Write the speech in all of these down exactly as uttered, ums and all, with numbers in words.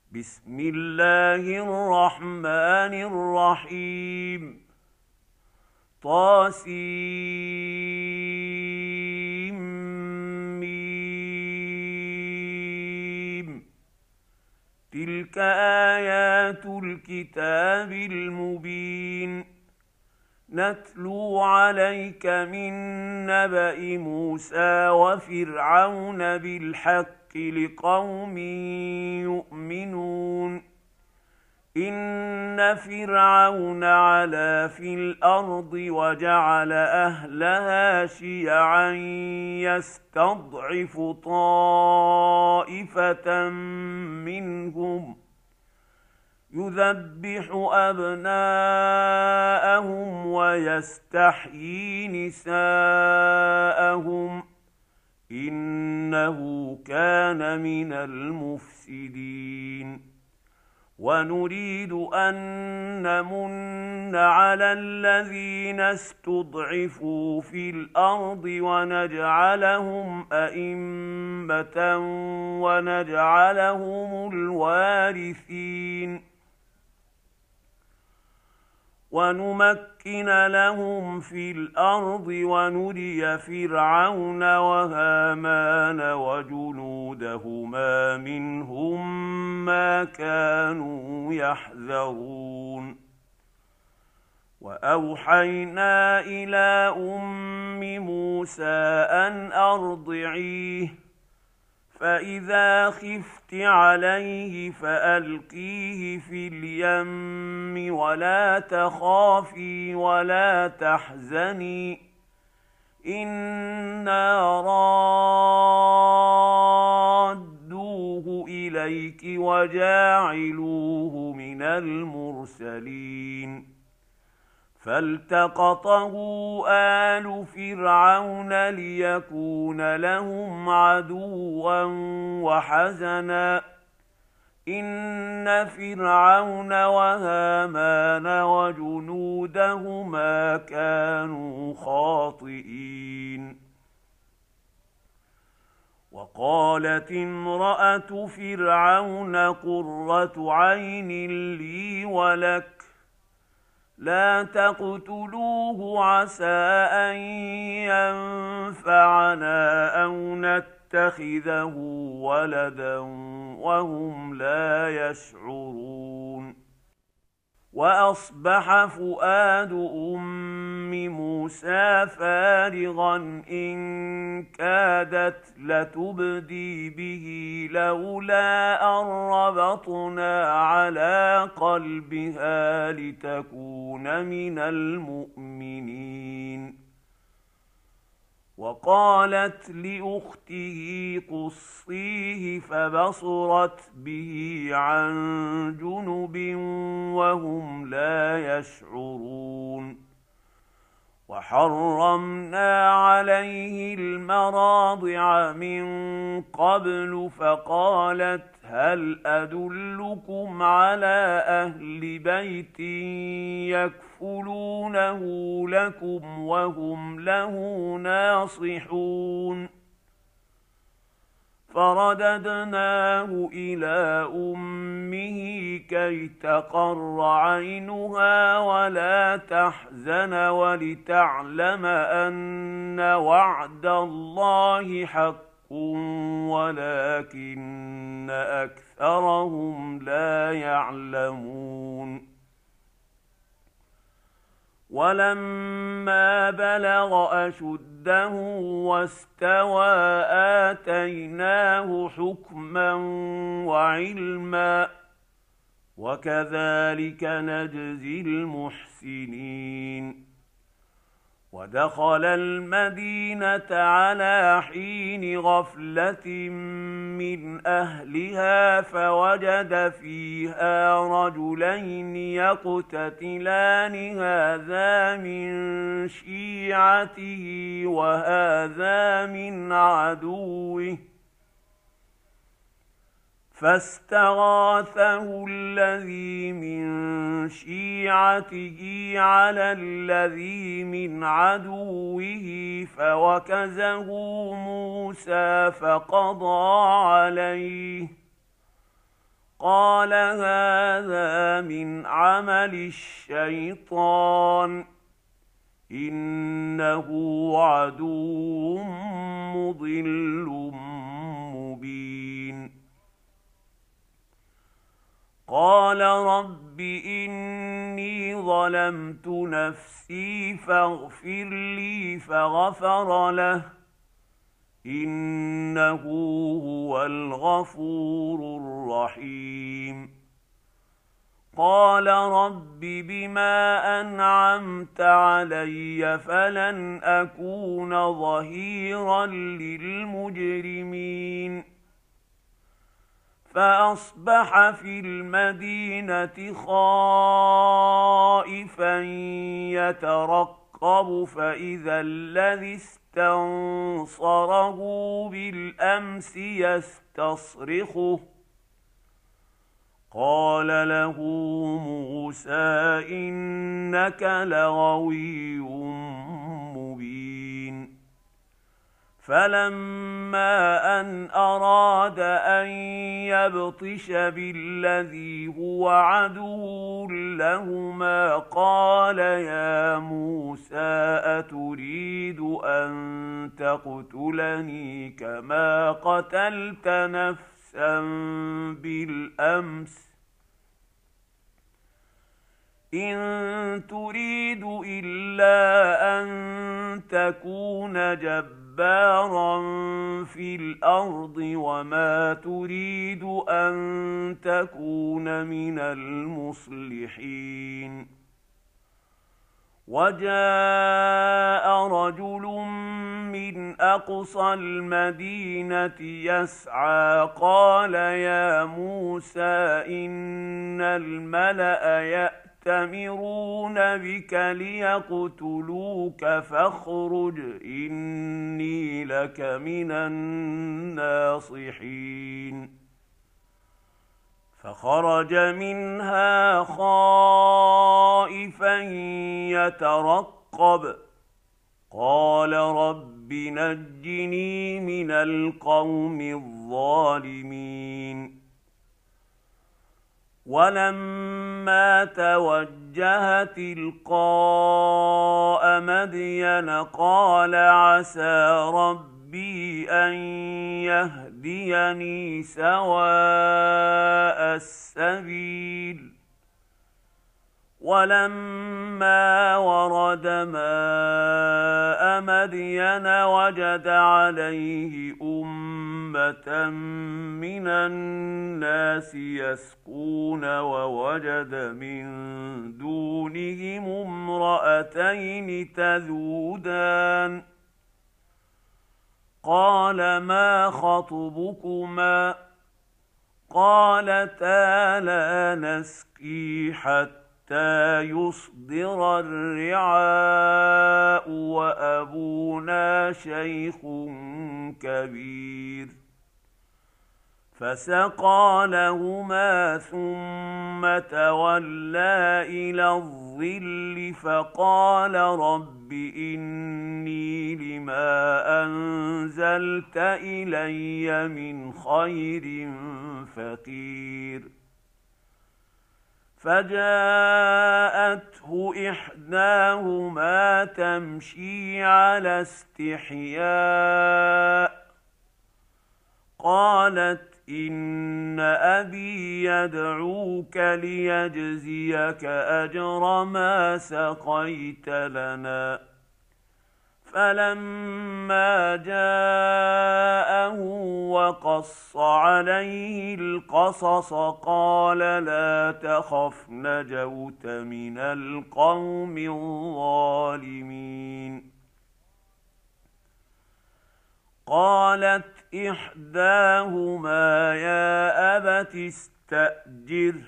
بسم الله الرحمن الرحيم. طاسيم. تلك آيات الكتاب المبين. نتلو عليك من نبأ موسى وفرعون بالحق لقوم يؤمنون. إن فرعون علا في الأرض وجعل أهلها شيعا يستضعف طائفة منهم يذبح أبناءهم ويستحيي نساءهم إنه كان من المفسدين. ونريد أن نمن على الذين استضعفوا في الأرض ونجعلهم أئمة ونجعلهم الوارثين ونمكن لهم في الأرض ونري فرعون وهامان وجنودهما منهم ما كانوا يحذرون. وأوحينا إلى أم موسى أن أرضعيه فإذا خفت عليه فألقيه في اليم ولا تخافي ولا تحزني إنا رادوه إليك وجاعلوه من المرسلين. فالتقطه آل فرعون ليكون لهم عدوا وحزنا إن فرعون وهامان وجنودهما كانوا خاطئين. وقالت امرأة فرعون قرة عين لي ولك لا تقتلوه عسى أن ينفعنا أو نتخذه ولدا وهم لا يشعرون. وأصبح فؤاد أم موسى فارغا إن كادت لتبدي به لولا أن ربطنا على قلبها لتكون من المؤمنين. وقالت لأخته قصيه فبصرت به عن جنب وهم لا يشعرون. وحرمنا عليه المراضع من قبل فقالت هل أدلكم على أهل بيت يكفلونه لكم وهم له ناصحون. فرددناه إلى أمه كي تقر عينها ولا تحزن ولتعلم أن وعد الله حق ولكن أكثرهم لا يعلمون. ولما بلغ أشده واستوى آتيناه حكما وعلما وكذلك نجزي المحسنين. ودخل المدينة على حين غفلة من أهلها فوجد فيها رجلين يقتتلان هذا من شيعته وهذا من عدوه فاستغاثه الذي من شيعته على الذي من عدوه فوكزه موسى فقضى عليه قال هذا من عمل الشيطان إنه عدو مضل مبين. قال رب إني ظلمت نفسي فاغفر لي فغفر له إنه هو الغفور الرحيم. قال رب بما أنعمت علي فلن أكون ظهيرا للمجرمين. فأصبح في المدينة خائفا يترقب فإذا الذي استنصره بالأمس يستصرخه. قال له موسى إنك لغوي مبين. فلما أن أراد أن يبطش بالذي هو عدو لهما قال يا موسى أتريد أن تقتلني كما قتلت نفسا بالأمس إن تريد إلا أن تكون جبارا في الأرض وما تريد أن تكون من المصلحين. وجاء رجل من أقصى المدينة يسعى قال يا موسى إن الملأ يأتمرون بك ليقتلوك فاخرج إني لك من الناصحين. فخرج منها خائفا يترقب قال رب نجني من القوم الظالمين. ولما توجه تلقاء مدين قال عسى ربي أن يهديني سواء السبيل. ولما ورد ماء مدين وجد عليه أمة من الناس يسقون ووجد من دونهم امرأتين تذودان قال ما خطبكما قالتا لا نسقي حتى يصدر الرعاء وأبونا شيخ كبير. فسقى لهما ثم تولى إلى الظل فقال رب إني لما أنزلت إلي من خير فقير. فجاءته إحداهما تمشي على استحياء قالت إن أبي يدعوك ليجزيك أجر ما سقيت لنا. فلما جاءه وقص عليه القصص قال لا تخف نجوت من القوم الظالمين. قالت إحداهما يا أبت استأجره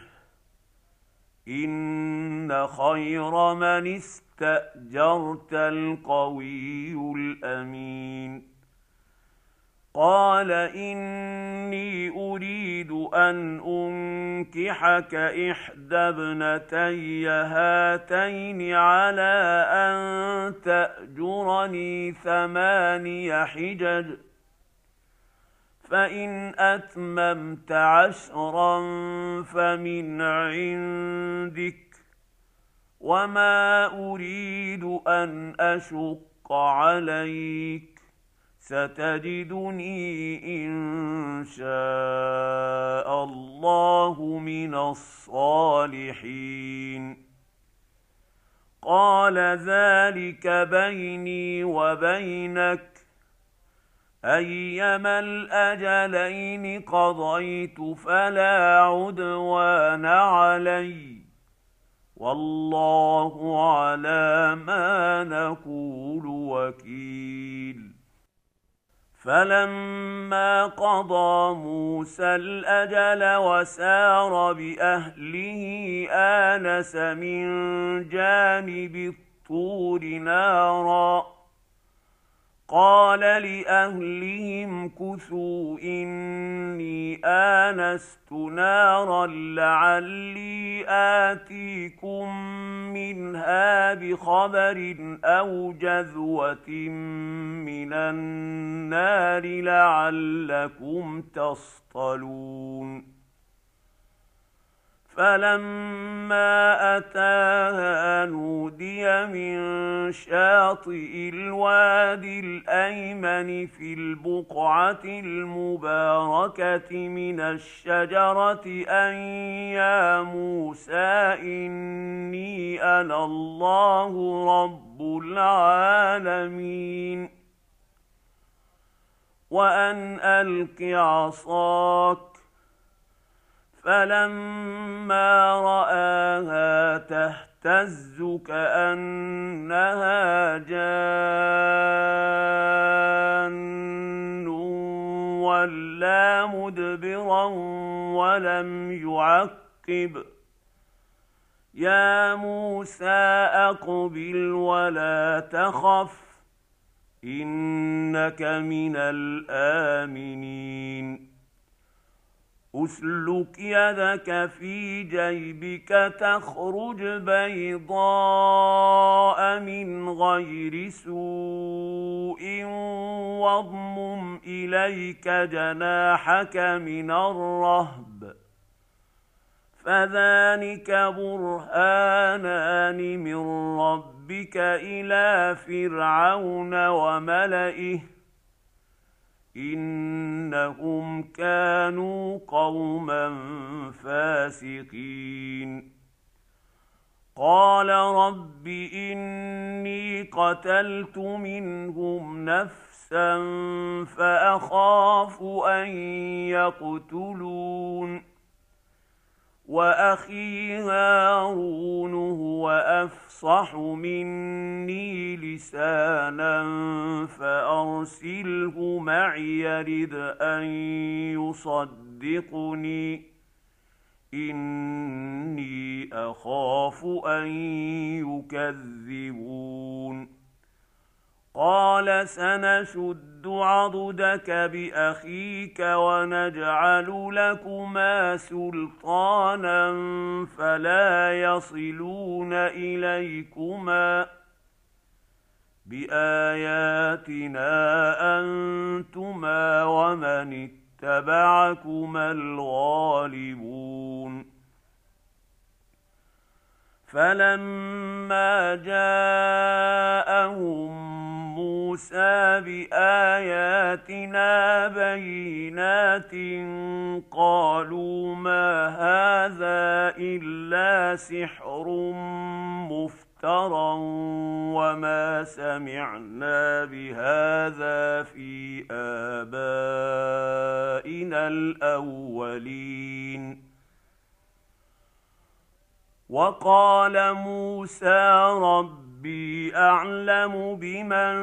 إن خير من استأجرت القوي الأمين. قال إني أريد أن أنكحك إحدى ابنتي هاتين على أن تأجرني ثماني حجج فإن أتممت عشرا فمن عندك وما أريد أن أشق عليك ستجدني إن شاء الله من الصالحين. قال ذلك بيني وبينك أيما الأجلين قضيت فلا عدوان علي والله على ما نقول وكيل. فلما قضى موسى الأجل وسار بأهله آنس من جانب الطور نارا قال لأهلهم كثوا إني آنست نارا لعلي آتيكم منها بخبر أو جذوة من النار لعلكم تصطلون. فلما أتاها نودي من شاطئ الوادي الأيمن في البقعة المباركة من الشجرة أن يا موسى إني أنا الله رب العالمين وأن ألق عصاك. فلما رآها تهتز كأنها جان ولا مدبرا ولم يعقب يا موسى أقبل ولا تخف إنك من الآمنين. أسلك يدك في جيبك تخرج بيضاء من غير سوء واضمم إليك جناحك من الرهب فذلك برهانان من ربك إلى فرعون وملئه إنهم كانوا قوما فاسقين. قال رب إني قتلت منهم نفسا فأخاف أن يقتلون وأخي هارون هو أفصح مني لسانا فأرسله معي يرد أن يصدقني إني أخاف أن يكذبون. قال سنشد عضدك بأخيك ونجعل لكما سلطانا فلا يصلون إليكما بآياتنا أنتما ومن اتبعكما الغالبون. فلما جاءهم موسى بآياتنا بينات قالوا ما هذا إلا سحر مفترى وما سمعنا بهذا في آبائنا الأولين. وقال موسى ربي أعلم بمن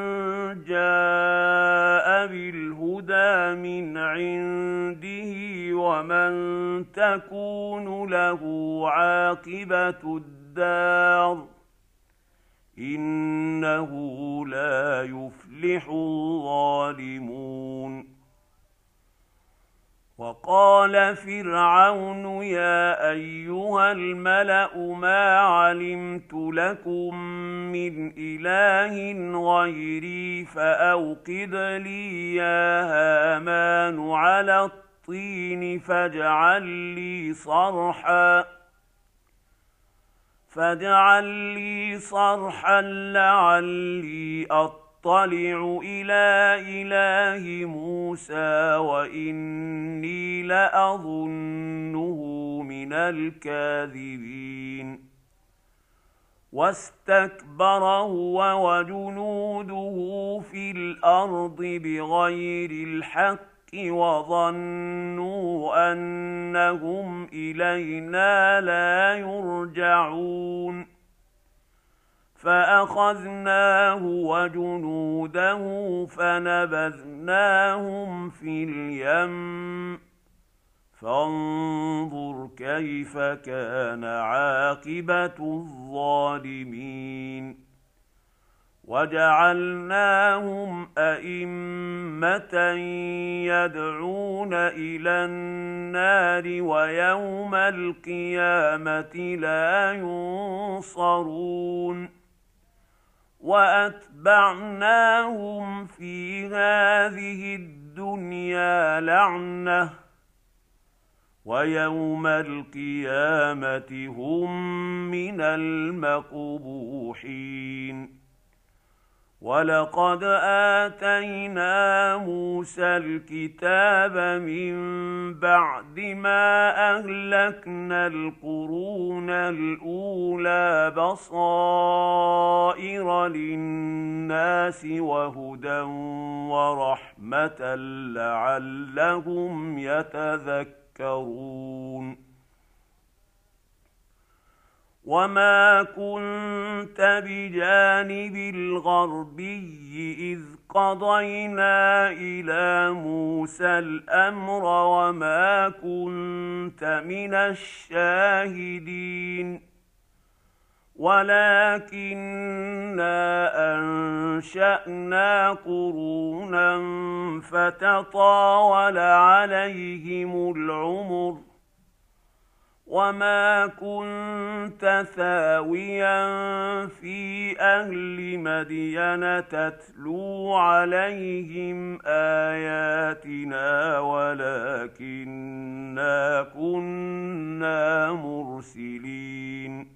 جاء بالهدى من عنده ومن تكون له عاقبة الدار إنه لا يفلح الظالمون. وقال فرعون يا أيها الملأ ما علمت لكم من إله غيري فأوقد لي يا هامان على الطين فاجعل لي صرحا فاجعل لي صرحا لعلي أطلع إلى إله موسى وإني لأظنه من الكاذبين واستكبر هو وجنوده في الأرض بغير الحق وظنوا أنهم إلينا لا يرجعون فأخذناه وجنوده فنبذناهم في اليم فانظر كيف كان عاقبة الظالمين وجعلناهم أئمة يدعون إلى النار ويوم القيامة لا ينصرون وأتبعناهم في هذه الدنيا لعنة ويوم القيامة هم من المقبوحين ولقد آتينا موسى الكتاب من بعد ما أهلكنا القرون الأولى بصائر للناس وهدى ورحمة لعلهم يتذكرون وما كنت بجانب الغربي إذ قضينا إلى موسى الأمر وما كنت من الشاهدين ولكننا أنشأنا قرونا فتطاول عليهم العمر وما كنت ثاويا في أهل مدين تتلو عليهم آياتنا ولكننا كنا مرسلين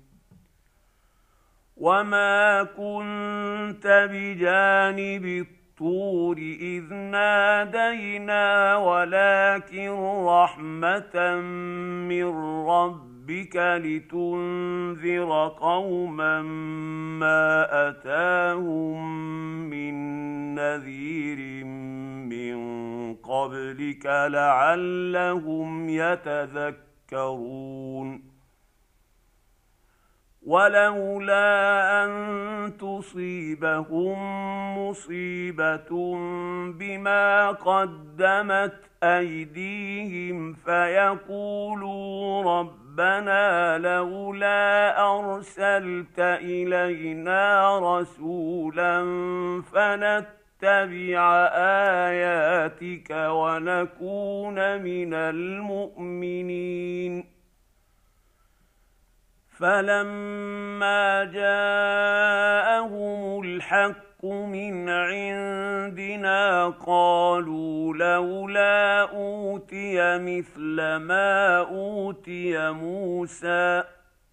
وما كنت بجانب الطور إذ نادينا ولكن رحمة من ربك لتنذر قوما ما أتاهم من نذير من قبلك لعلهم يتذكرون ولولا أن تصيبهم مصيبة بما قدمت أيديهم فيقولوا ربنا لولا أرسلت إلينا رسولا فنتبع آياتك ونكون من المؤمنين فلما جاءهم الحق من عندنا قالوا لولا أوتي مثل ما أوتي موسى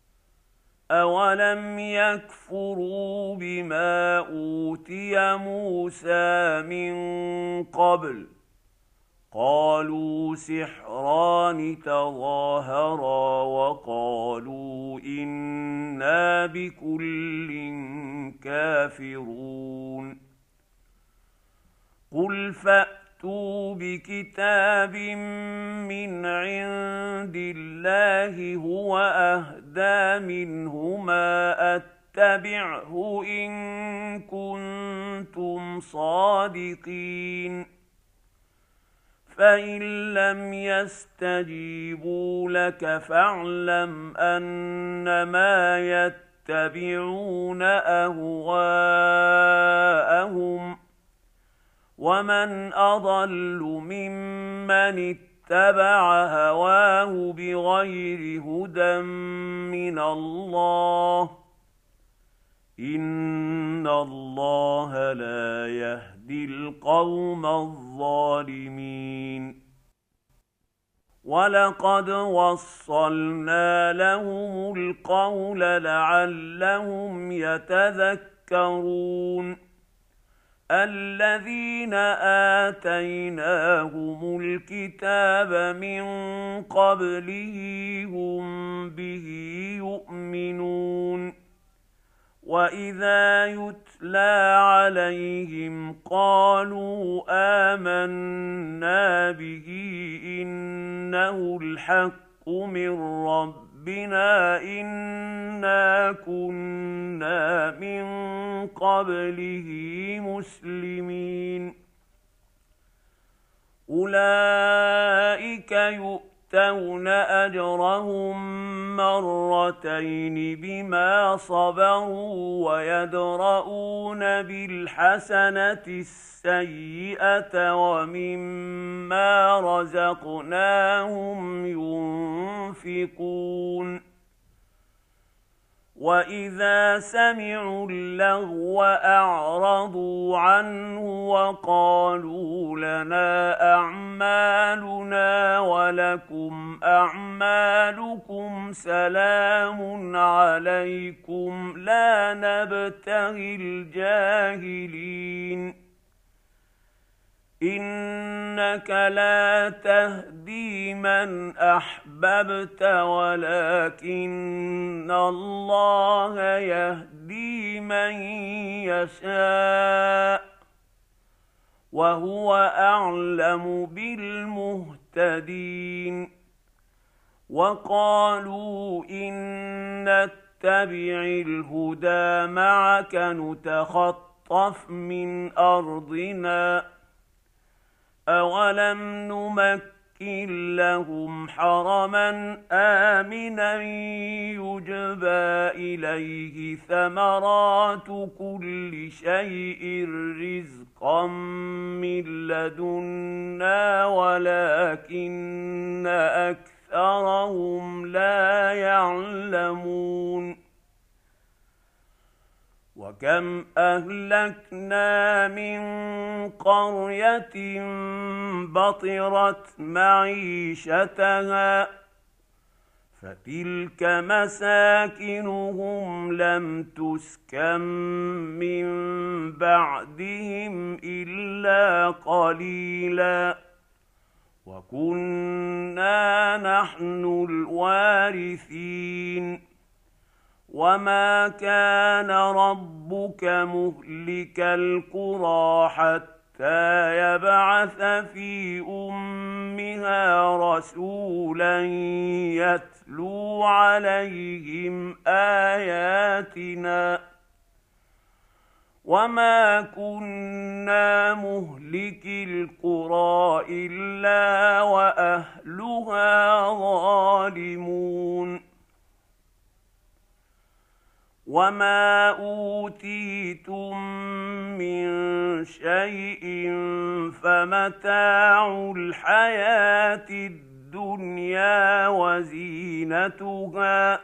أولم يكفروا بما أوتي موسى من قبل قالوا سحران تظاهرا وقالوا إنا بكل كافرون قل فأتوا بكتاب من عند الله هو أهدى منهما أتبعه إن كنتم صادقين فإن لم يستجيبوا لك فاعلم أنما يتبعون أهواءهم ومن أضل ممن اتبع هواه بغير هدى من الله إن الله لا يهدي القوم الظالمين ولقد وصلنا لهم القول لعلهم يتذكرون الذين آتيناهم الكتاب من قبله هم به يؤمنون وإذا يتلى عليهم قالوا آمنا به إنه الحق من ربنا إنا كنا من قبله مسلمين أولئك يؤتون أجرهم مرتين بما صبروا ويدرؤون بالحسنة السيئة ومما رزقناهم ينفقون وإذا سمعوا اللغو أعرضوا عنه وقالوا لنا أعمالنا ولكم أعمالكم سلام عليكم لا نبتغي الجاهلين إنك لا تهدي من أحببت ولكن الله يهدي من يشاء وهو أعلم بالمهتدين وقالوا إن نتبع الهدى معك نتخطف من أرضنا أولم نمكن لهم حرما آمنا يجبى إليه ثمرات كل شيء رزقا من لدنا ولكن أكثرهم لا يعلمون وكم أهلكنا من قرية بطرت معيشتها فتلك مساكنهم لم تسكن من بعدهم إلا قليلا وكنا نحن الوارثين وما كان ربك مهلك القرى حتى يبعث في أمها رسولا يتلو عليهم آياتنا وما كنا مهلك القرى إلا وأهلها ظالمون وما أوتيتم من شيء فمتاع الحياة الدنيا وزينتها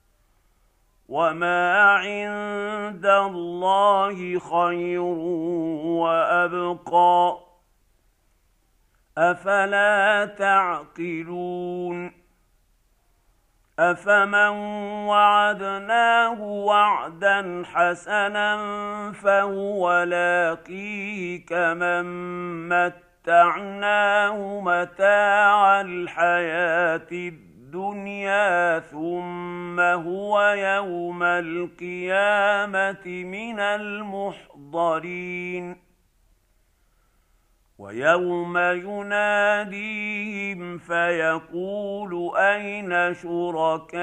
وما عند الله خير وأبقى أفلا تعقلون أفمن وعدناه وعدا حسنا فهو لاقيه كمن متعناه متاع الحياة الدنيا ثم هو يوم القيامة من المحضرين ويوم يناديهم فيقول أين شركائي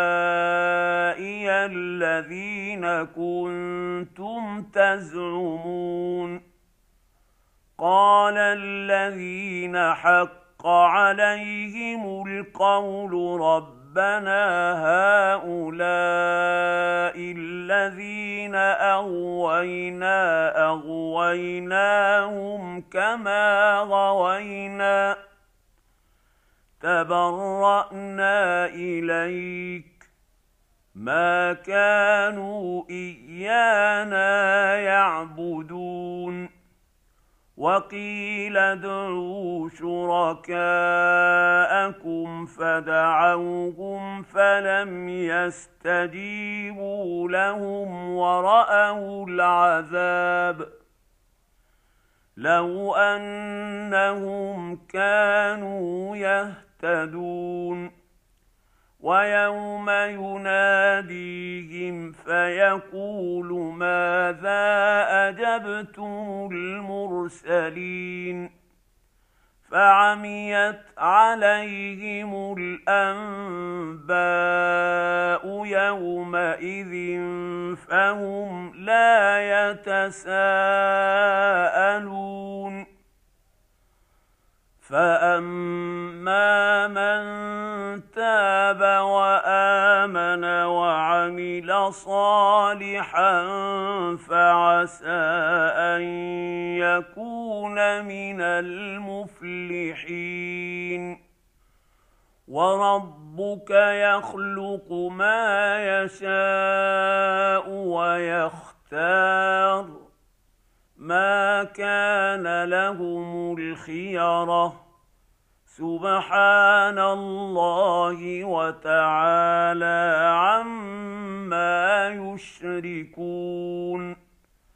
الذين كنتم تزعمون قال الذين حق عليهم القول ربنا هؤلاء الذين أغوينا أغويناهم كما غوينا تبرأنا إليك ما كانوا إيانا يعبدون وقيل ادعوا شركاءكم فدعوهم فلم يستجيبوا لهم ورأوا العذاب لو أنهم كانوا يهتدون ويوم يناديهم فيقول ماذا أجبتم المرسلين فعميت عليهم الأنباء يومئذ فهم لا يتساءلون فأما من تاب وآمن وعمل صالحا فعسى أن يكون من المفلحين وربك يخلق ما يشاء ويختار ما كان لهم الخيرة سبحان الله وتعالى عما يشركون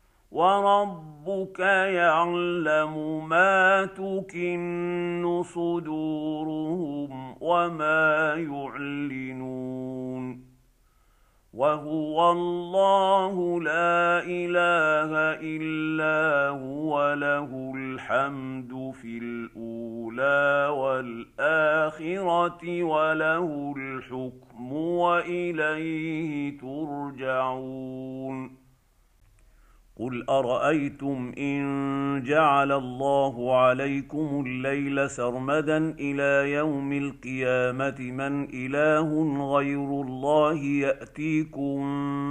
وربك يعلم ما تكن صدورهم وما يعلنون وهو الله لا إله إلا هو له الحمد في الأولى والآخرة وله الحكم وإليه ترجعون قل أرأيتم إن جعل الله عليكم الليل سرمدا إلى يوم القيامة من إله غير الله يأتيكم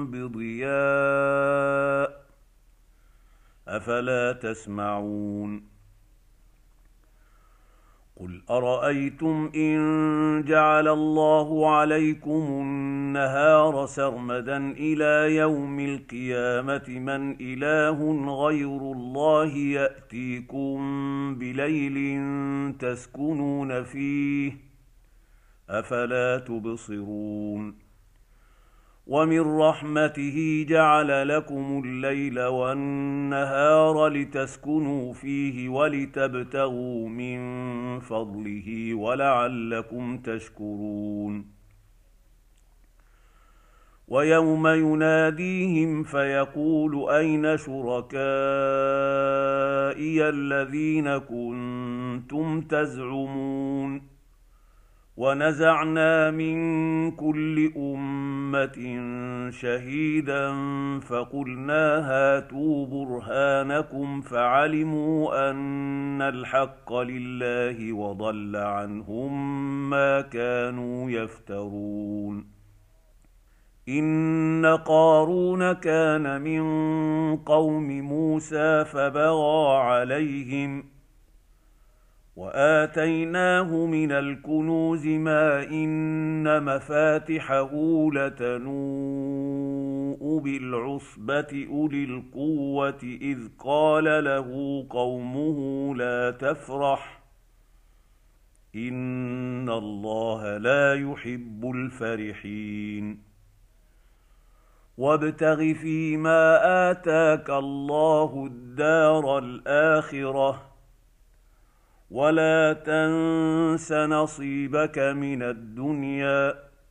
بضياء أفلا تسمعون قل أرأيتم إن جعل الله عليكم النهار سرمدا إلى يوم القيامة من إله غير الله يأتيكم بليل تسكنون فيه أفلا تبصرون ومن رحمته جعل لكم الليل والنهار لتسكنوا فيه ولتبتغوا من فضله ولعلكم تشكرون ويوم يناديهم فيقول أين شركائي الذين كنتم تزعمون ونزعنا من كل أمة شهيدا فقلنا هاتوا برهانكم فعلموا أن الحق لله وضل عنهم ما كانوا يفترون إن قارون كان من قوم موسى فبغى عليهم وآتيناه من الكنوز ما إن مفاتحه لتنوء بالعصبة أولي القوة إذ قال له قومه لا تفرح إن الله لا يحب الفرحين وابتغ فيما آتاك الله الدار الآخرة ولا تنس نصيبك من الدنيا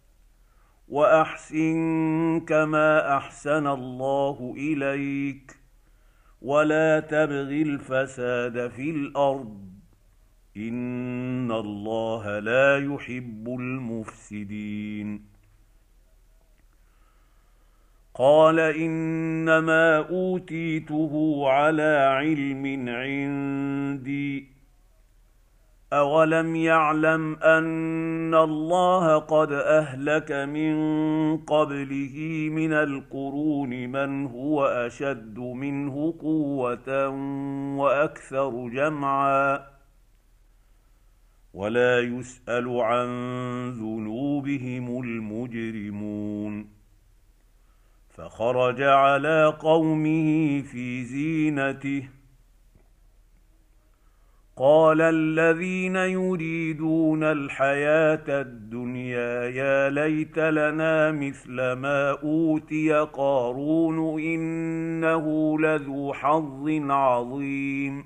وأحسن كما أحسن الله إليك ولا تبغ الفساد في الأرض إن الله لا يحب المفسدين قال إنما أوتيته على علم عندي أولم يعلم أن الله قد أهلك من قبله من القرون من هو أشد منه قوة وأكثر جمعا ولا يسأل عن ذنوبهم المجرمون فخرج على قومه في زينته قال الذين يريدون الحياة الدنيا يا ليت لنا مثل ما أوتي قارون إنه لذو حظ عظيم.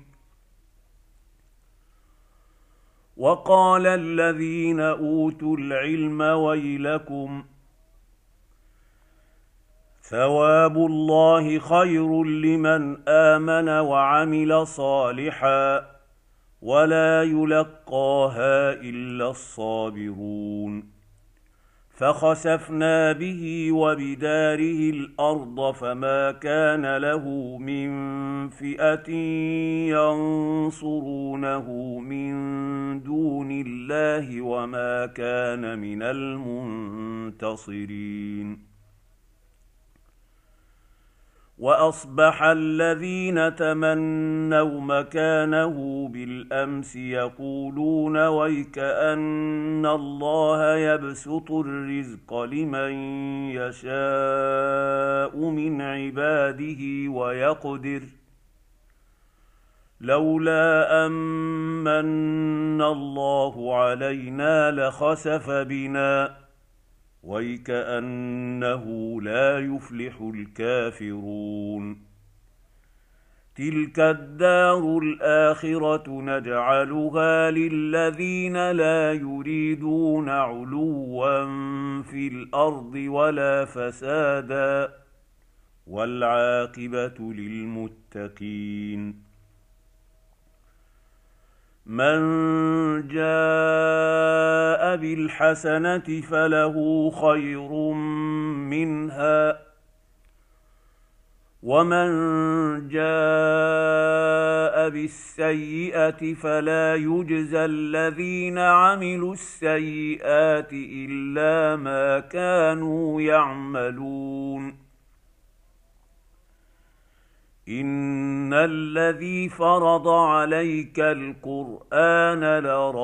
وقال الذين أوتوا العلم ويلكم ثواب الله خير لمن آمن وعمل صالحا ولا يلقاها إلا الصابرون. فخسفنا به وبداره الأرض فما كان له من فئة ينصرونه من دون الله وما كان من المنتصرين. وأصبح الذين تمنوا مكانه بالأمس يقولون ويكأن الله يبسط الرزق لمن يشاء من عباده ويقدر لولا أمن الله علينا لخسف بنا ويكأنه لا يفلح الكافرون. تلك الدار الآخرة نجعلها للذين لا يريدون علوا في الأرض ولا فسادا والعاقبة للمتقين. من جاء بالحسنة فله خير منها ومن جاء بالسيئة فلا يجزى الذين عملوا السيئات إلا ما كانوا يعملون. إن الذي فرض عليك القرآن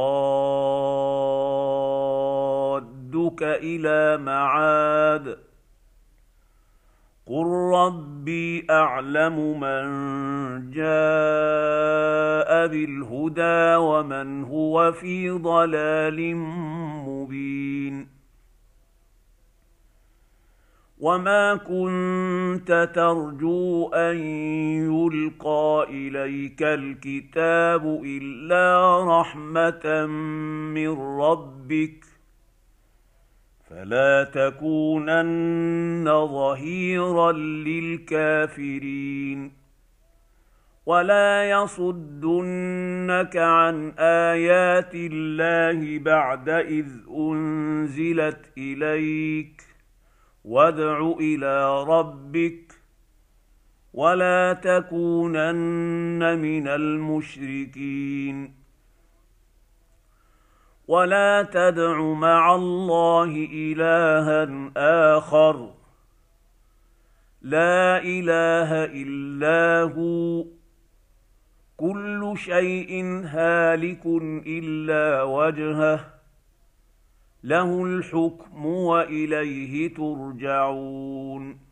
لرادك إلى معاد قل ربي أعلم من جاء بالهدى ومن هو في ضلال مبين. وما كنت ترجو أن يلقى إليك الكتاب إلا رحمة من ربك فلا تكونن ظهيرا للكافرين. ولا يصدنك عن آيات الله بعد إذ أنزلت إليك وادع إلى ربك ولا تكونن من المشركين. ولا تدع مع الله إلها آخر لا إله إلا هو كل شيء هالك إلا وجهه له الحكم وإليه ترجعون.